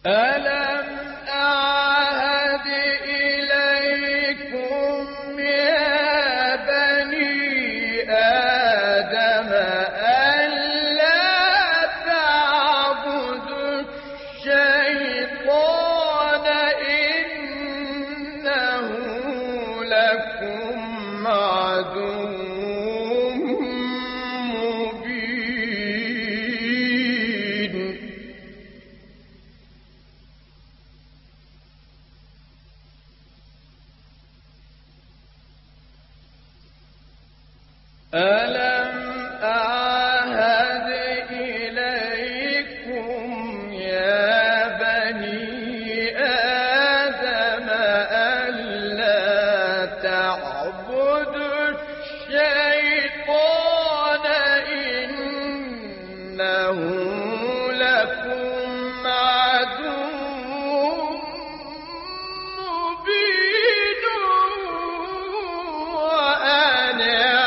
ألم أعهد إليكم يا بني آدم ألا تعبدوا الشيطان إنه لكم عدو مبين. ألم أعهد إليكم يا بني آدم ألا تعبدوا الشيطان إنه لكم عدو مبين وأن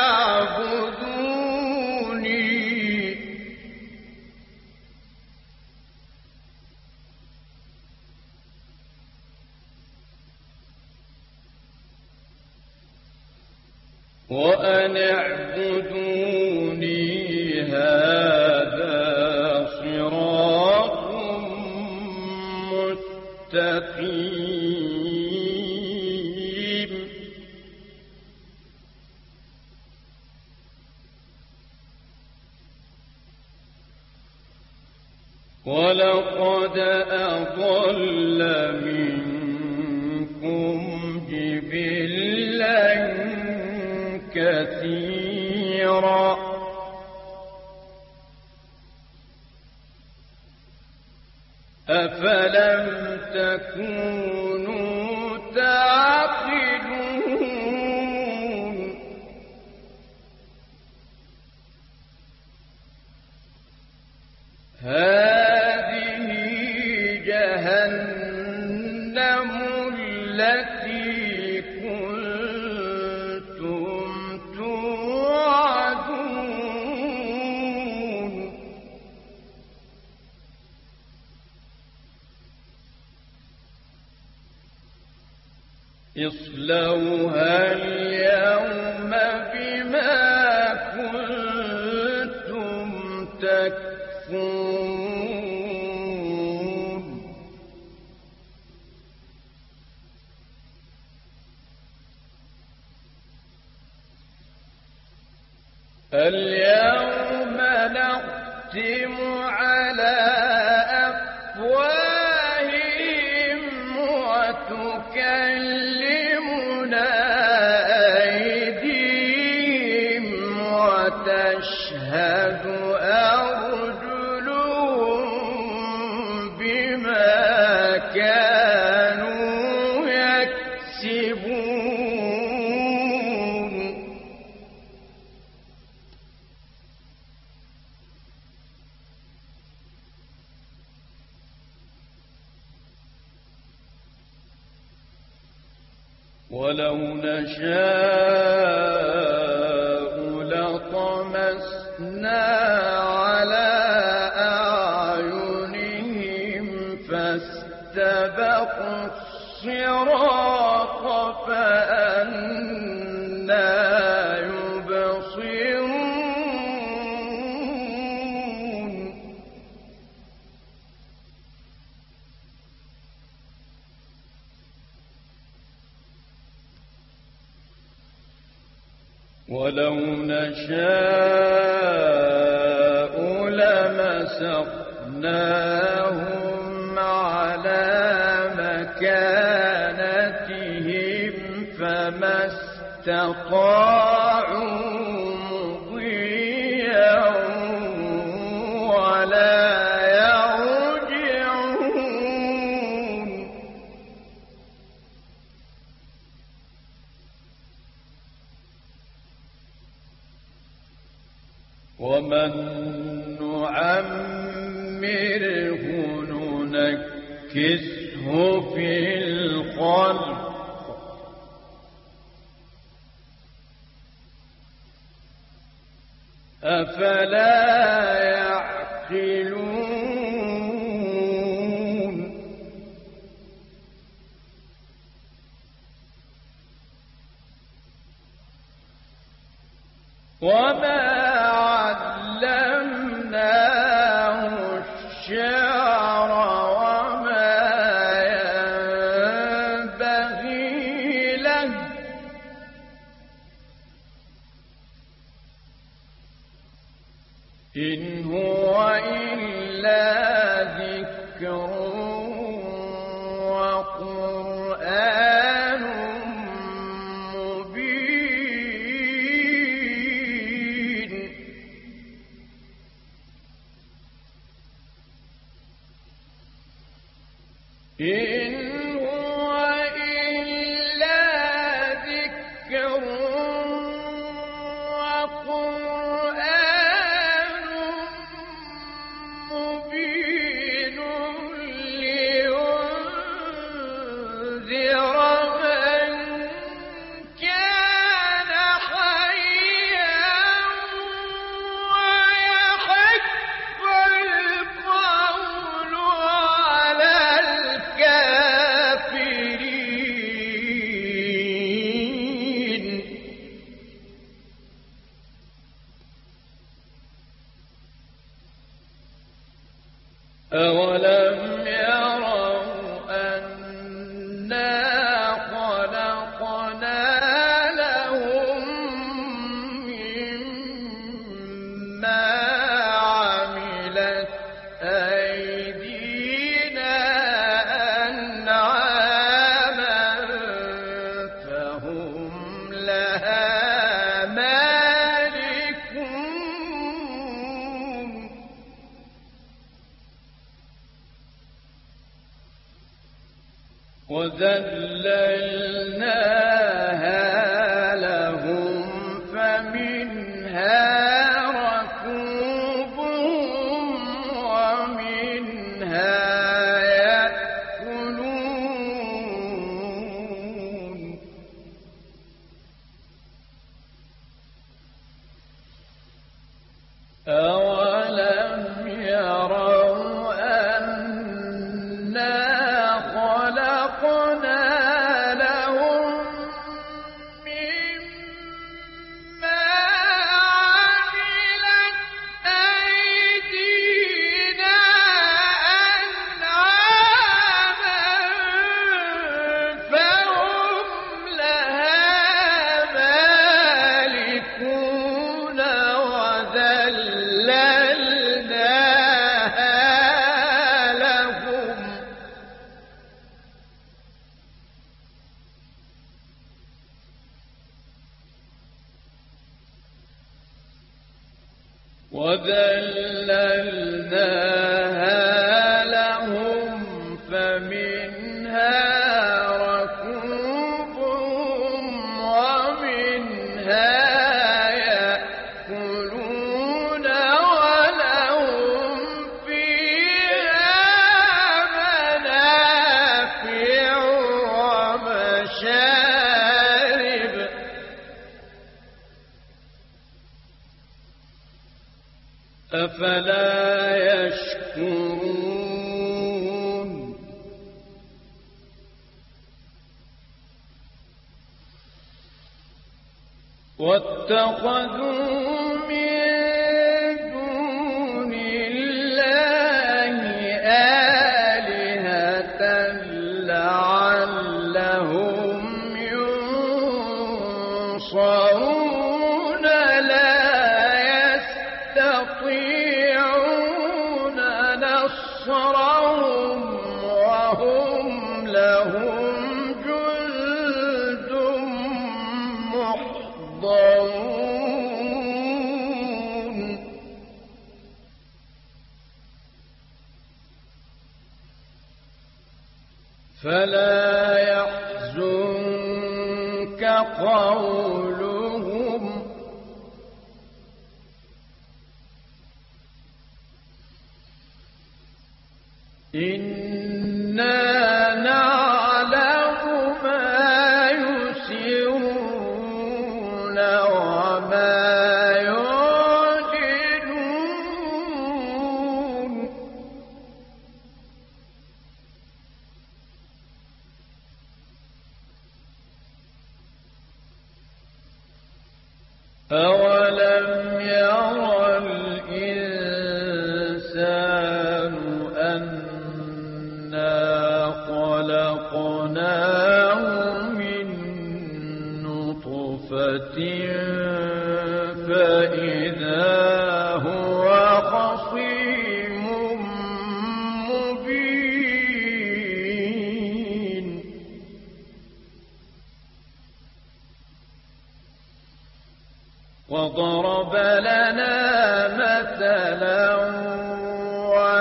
اعبدوني هذا صراط مستقيم. ولقد أضل منكم جبلا كثيرا أفلم تكونوا تعقلون. هذه جهنم التي كنتم توعدون. اصلوها اليوم بما كنتم تكفرون. اليوم نختم على أفواههم وتكلمنا أيديهم وتشهد أرجلهم بما كانوا يكسبون. ولو نشاء لطمسنا على أعينهم فاستبقوا الصراط فأنى يبصرون. ولو نشاء لمسخناهم على مكانتهم فما استطاعوا مضيا ولا يرجعون. ومن نعمره ننكسه في الخلق أفلا يعقلون. علمناه الشعر وما ينبغي له إن هو إلا ذكر وقرآن مبين إن هو إلا ذكر وقرآن مبين لينذر من كان حيا ويحق القول على الكافرين أولم يروا أنا خلقنا لهم مما عملت أيدينا أنعاما فهم لها مالكون وذللناها لهم فمنها ركوبهم ومنها يأكلون أولم يروا أنا خلقنا لهم مما عملت أيدينا أنعاما فهم لها مالكون وذللناها لهم فمنها ركوبهم ومنها يأكلون ولهم فيها منافع ومشارب أفلا يشكرون واتخذوا من دون الله آلهة لعلهم ينصرون لا يستطيعون نصرهم وهم لهم جند محضرون فلا يحزنك قولهم إنا نعلم ما يسرون وما يعلنون أولم يرى الإنسان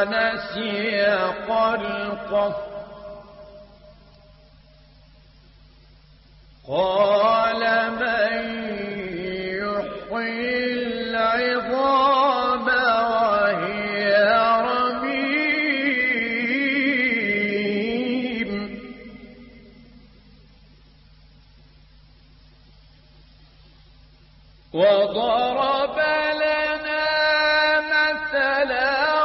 ونسي خلقه قال من يحيي العظام وهي رميم وضرب لنا مثلا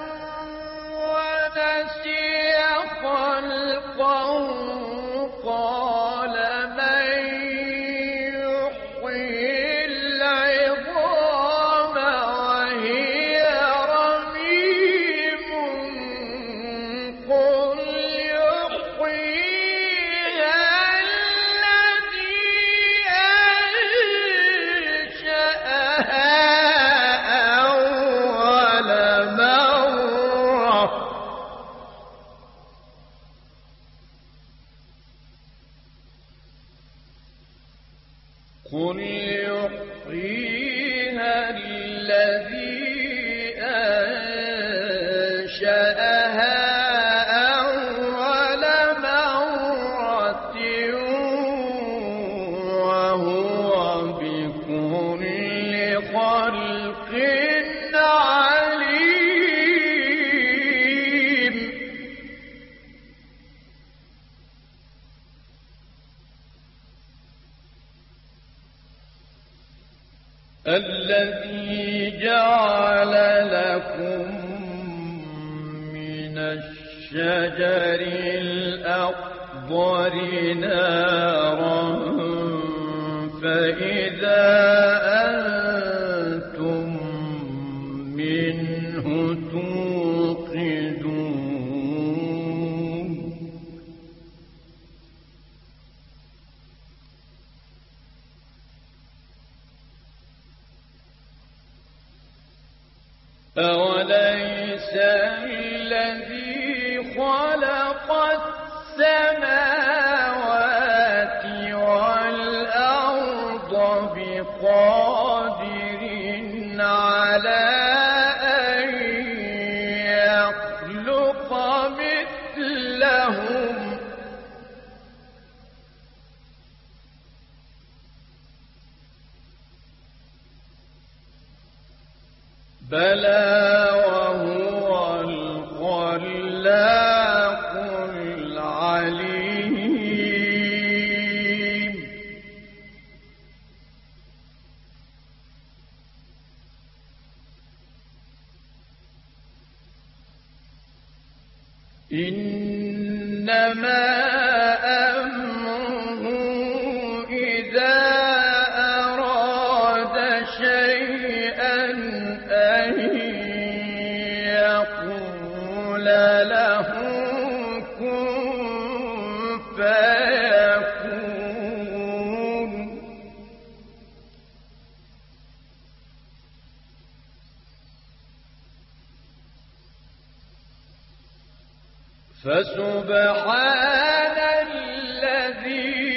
ونسي خلقه قال من يحيي العظام وهي رميم قل يحييها الذي أنشأها أول مرة قل يحييها الذي أنشأها أول مرة وهو بكل خلق عليم الذي جعل لكم من الشجر الأخضر نارا فإذا أنتم منه توقدون أوليس الذي خلق السماوات والأرض بقادر على أن يخلق مثلهم بلى وهو الخلاق العليم إنما أمره إذا أراد شيئا أن يقول له كن فيكون فسبحان الذي